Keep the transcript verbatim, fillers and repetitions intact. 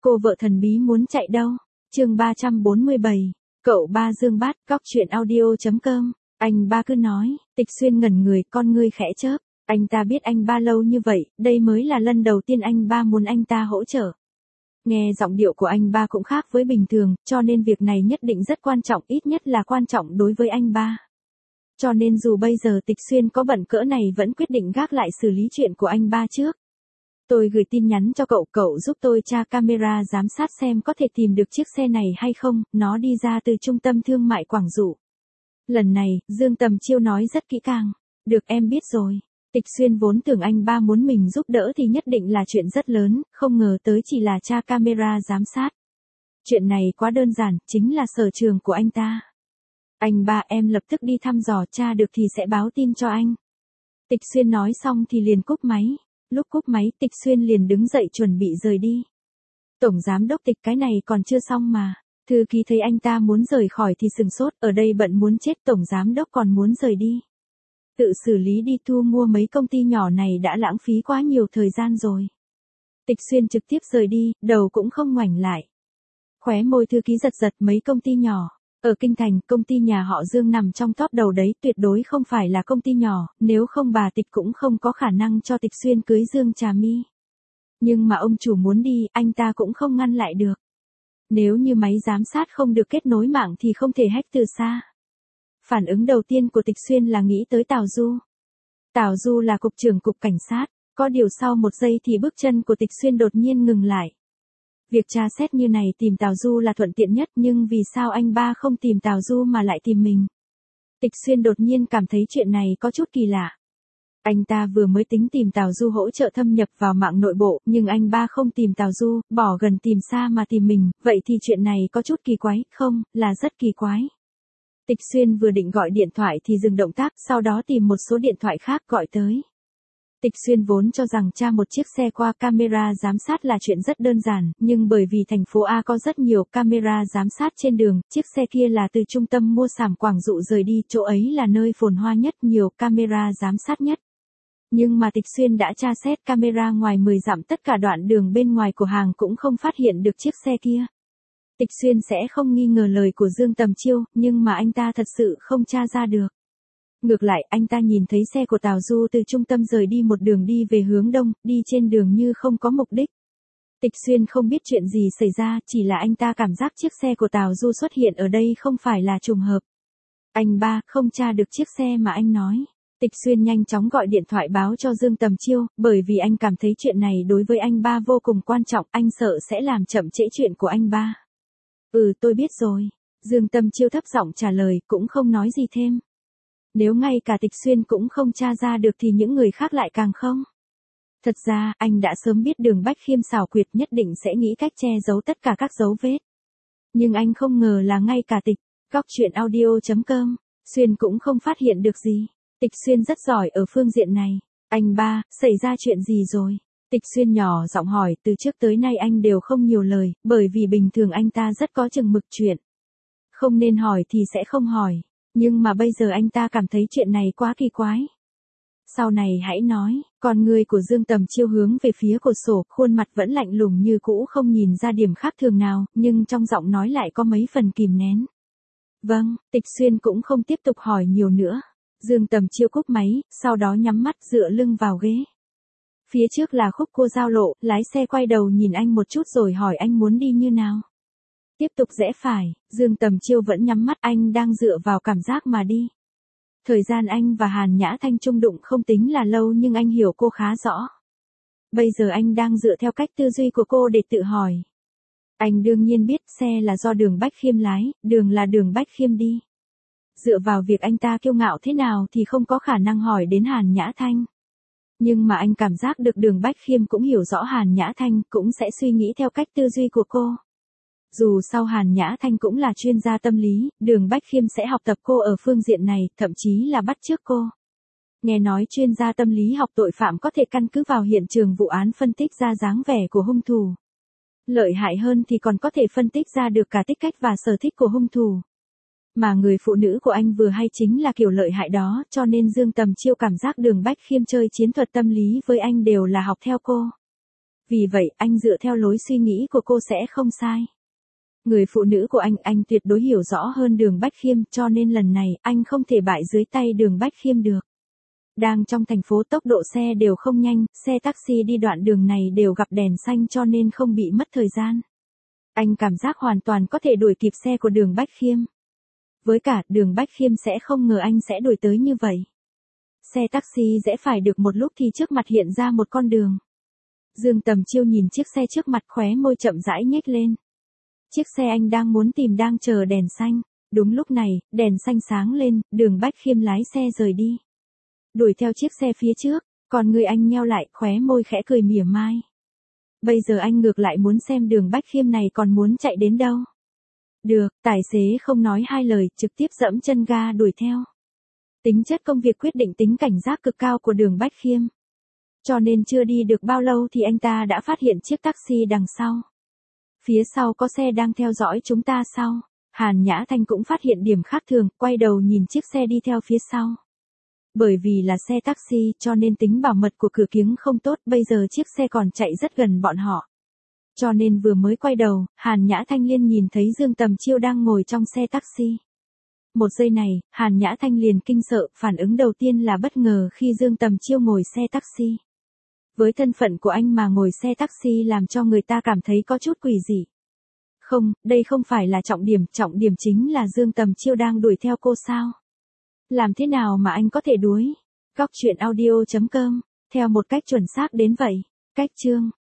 Cô vợ thần bí muốn chạy đâu? Chương ba trăm bốn mươi bảy. Cậu ba Dương Bát, góc truyện audio chấm com. Anh ba cứ nói, Tịch Xuyên ngẩn người, con ngươi khẽ chớp. Anh ta biết anh ba lâu như vậy, đây mới là lần đầu tiên anh ba muốn anh ta hỗ trợ. Nghe giọng điệu của anh ba cũng khác với bình thường, cho nên việc này nhất định rất quan trọng, ít nhất là quan trọng đối với anh ba. Cho nên dù bây giờ Tịch Xuyên có bận cỡ này vẫn quyết định gác lại xử lý chuyện của anh ba trước. Tôi gửi tin nhắn cho cậu, cậu giúp tôi tra camera giám sát xem có thể tìm được chiếc xe này hay không, nó đi ra từ trung tâm thương mại Quảng Dụ. Lần này, Dương Tầm Chiêu nói rất kỹ càng. Được, em biết rồi. Tịch Xuyên vốn tưởng anh ba muốn mình giúp đỡ thì nhất định là chuyện rất lớn, không ngờ tới chỉ là tra camera giám sát. Chuyện này quá đơn giản, chính là sở trường của anh ta. Anh ba, em lập tức đi thăm dò, tra được thì sẽ báo tin cho anh. Tịch Xuyên nói xong thì liền cúp máy. Lúc cúp máy, Tịch Xuyên liền đứng dậy chuẩn bị rời đi. Tổng giám đốc Tịch, cái này còn chưa xong mà. Thư ký thấy anh ta muốn rời khỏi thì sừng sốt, ở đây bận muốn chết, tổng giám đốc còn muốn rời đi. Tự xử lý đi, thu mua mấy công ty nhỏ này đã lãng phí quá nhiều thời gian rồi. Tịch Xuyên trực tiếp rời đi, đầu cũng không ngoảnh lại. Khóe môi thư ký giật giật, mấy công ty nhỏ. Ở Kinh Thành, công ty nhà họ Dương nằm trong top đầu đấy, tuyệt đối không phải là công ty nhỏ, nếu không bà Tịch cũng không có khả năng cho Tịch Xuyên cưới Dương Trà My. Nhưng mà ông chủ muốn đi, anh ta cũng không ngăn lại được. Nếu như máy giám sát không được kết nối mạng thì không thể hack từ xa. Phản ứng đầu tiên của Tịch Xuyên là nghĩ tới Tào Du. Tào Du là cục trưởng cục cảnh sát, có điều sau một giây thì bước chân của Tịch Xuyên đột nhiên ngừng lại. Việc tra xét như này tìm Tào Du là thuận tiện nhất, nhưng vì sao anh ba không tìm Tào Du mà lại tìm mình? Tịch Xuyên đột nhiên cảm thấy chuyện này có chút kỳ lạ. Anh ta vừa mới tính tìm Tào Du hỗ trợ thâm nhập vào mạng nội bộ, nhưng anh ba không tìm Tào Du, bỏ gần tìm xa mà tìm mình, vậy thì chuyện này có chút kỳ quái, không, là rất kỳ quái. Tịch Xuyên vừa định gọi điện thoại thì dừng động tác, sau đó tìm một số điện thoại khác gọi tới. Tịch Xuyên vốn cho rằng tra một chiếc xe qua camera giám sát là chuyện rất đơn giản, nhưng bởi vì thành phố A có rất nhiều camera giám sát trên đường, chiếc xe kia là từ trung tâm mua sắm Quảng Dụ rời đi, chỗ ấy là nơi phồn hoa nhất, nhiều camera giám sát nhất. Nhưng mà Tịch Xuyên đã tra xét camera ngoài mười dặm, tất cả đoạn đường bên ngoài của hàng cũng không phát hiện được chiếc xe kia. Tịch Xuyên sẽ không nghi ngờ lời của Dương Tầm Chiêu, nhưng mà anh ta thật sự không tra ra được. Ngược lại, anh ta nhìn thấy xe của Tào Du từ trung tâm rời đi một đường đi về hướng đông, đi trên đường như không có mục đích. Tịch Xuyên không biết chuyện gì xảy ra, chỉ là anh ta cảm giác chiếc xe của Tào Du xuất hiện ở đây không phải là trùng hợp. Anh ba, không tra được chiếc xe mà anh nói. Tịch Xuyên nhanh chóng gọi điện thoại báo cho Dương Tầm Chiêu, bởi vì anh cảm thấy chuyện này đối với anh ba vô cùng quan trọng, anh sợ sẽ làm chậm trễ chuyện của anh ba. Ừ, tôi biết rồi. Dương Tầm Chiêu thấp giọng trả lời, cũng không nói gì thêm. Nếu ngay cả Tịch Xuyên cũng không tra ra được thì những người khác lại càng không. Thật ra, anh đã sớm biết Đường Bách Khiêm xảo quyệt, nhất định sẽ nghĩ cách che giấu tất cả các dấu vết. Nhưng anh không ngờ là ngay cả Tịch, góc truyện audio chấm com, Xuyên cũng không phát hiện được gì. Tịch Xuyên rất giỏi ở phương diện này. Anh ba, xảy ra chuyện gì rồi? Tịch Xuyên nhỏ giọng hỏi, từ trước tới nay anh đều không nhiều lời, bởi vì bình thường anh ta rất có chừng mực, chuyện không nên hỏi thì sẽ không hỏi. Nhưng mà bây giờ anh ta cảm thấy chuyện này quá kỳ quái. Sau này hãy nói, con người của Dương Tầm Chiêu hướng về phía cửa sổ, khuôn mặt vẫn lạnh lùng như cũ, không nhìn ra điểm khác thường nào, nhưng trong giọng nói lại có mấy phần kìm nén. Vâng, Tịch Xuyên cũng không tiếp tục hỏi nhiều nữa. Dương Tầm Chiêu cúp máy, sau đó nhắm mắt dựa lưng vào ghế. Phía trước là khúc cua giao lộ, lái xe quay đầu nhìn anh một chút rồi hỏi anh muốn đi như nào. Tiếp tục rẽ phải, Dương Tầm Chiêu vẫn nhắm mắt, anh đang dựa vào cảm giác mà đi. Thời gian anh và Hàn Nhã Thanh chung đụng không tính là lâu nhưng anh hiểu cô khá rõ. Bây giờ anh đang dựa theo cách tư duy của cô để tự hỏi. Anh đương nhiên biết xe là do Đường Bách Khiêm lái, đường là Đường Bách Khiêm đi. Dựa vào việc anh ta kiêu ngạo thế nào thì không có khả năng hỏi đến Hàn Nhã Thanh. Nhưng mà anh cảm giác được Đường Bách Khiêm cũng hiểu rõ Hàn Nhã Thanh, cũng sẽ suy nghĩ theo cách tư duy của cô. Dù sau Hàn Nhã Thanh cũng là chuyên gia tâm lý, Đường Bách Khiêm sẽ học tập cô ở phương diện này, thậm chí là bắt chước cô. Nghe nói chuyên gia tâm lý học tội phạm có thể căn cứ vào hiện trường vụ án phân tích ra dáng vẻ của hung thủ. Lợi hại hơn thì còn có thể phân tích ra được cả tính cách và sở thích của hung thủ. Mà người phụ nữ của anh vừa hay chính là kiểu lợi hại đó, cho nên Dương Tầm Chiêu cảm giác Đường Bách Khiêm chơi chiến thuật tâm lý với anh đều là học theo cô. Vì vậy, anh dựa theo lối suy nghĩ của cô sẽ không sai. Người phụ nữ của anh, anh tuyệt đối hiểu rõ hơn Đường Bách Khiêm, cho nên lần này, anh không thể bại dưới tay Đường Bách Khiêm được. Đang trong thành phố tốc độ xe đều không nhanh, xe taxi đi đoạn đường này đều gặp đèn xanh cho nên không bị mất thời gian. Anh cảm giác hoàn toàn có thể đuổi kịp xe của Đường Bách Khiêm. Với cả, Đường Bách Khiêm sẽ không ngờ anh sẽ đuổi tới như vậy. Xe taxi rẽ phải được một lúc thì trước mặt hiện ra một con đường. Dương Tầm Chiêu nhìn chiếc xe trước mặt, khóe môi chậm rãi nhếch lên. Chiếc xe anh đang muốn tìm đang chờ đèn xanh. Đúng lúc này, đèn xanh sáng lên, Đường Bách Khiêm lái xe rời đi. Đuổi theo chiếc xe phía trước, còn người anh nheo lại, khóe môi khẽ cười mỉa mai. Bây giờ anh ngược lại muốn xem Đường Bách Khiêm này còn muốn chạy đến đâu. Được, tài xế không nói hai lời, trực tiếp dẫm chân ga đuổi theo. Tính chất công việc quyết định tính cảnh giác cực cao của Đường Bách Khiêm. Cho nên chưa đi được bao lâu thì anh ta đã phát hiện chiếc taxi đằng sau. Phía sau có xe đang theo dõi chúng ta sao? Hàn Nhã Thanh cũng phát hiện điểm khác thường, quay đầu nhìn chiếc xe đi theo phía sau. Bởi vì là xe taxi cho nên tính bảo mật của cửa kiếng không tốt, bây giờ chiếc xe còn chạy rất gần bọn họ. Cho nên vừa mới quay đầu, Hàn Nhã Thanh liền nhìn thấy Dương Tầm Chiêu đang ngồi trong xe taxi. Một giây này, Hàn Nhã Thanh liền kinh sợ, phản ứng đầu tiên là bất ngờ khi Dương Tầm Chiêu ngồi xe taxi. Với thân phận của anh mà ngồi xe taxi làm cho người ta cảm thấy có chút quỷ dị. Không, đây không phải là trọng điểm, trọng điểm chính là Dương Tầm Chiêu đang đuổi theo cô sao? Làm thế nào mà anh có thể đuổi? Góc truyện audio chấm com, theo một cách chuẩn xác đến vậy. Cách chương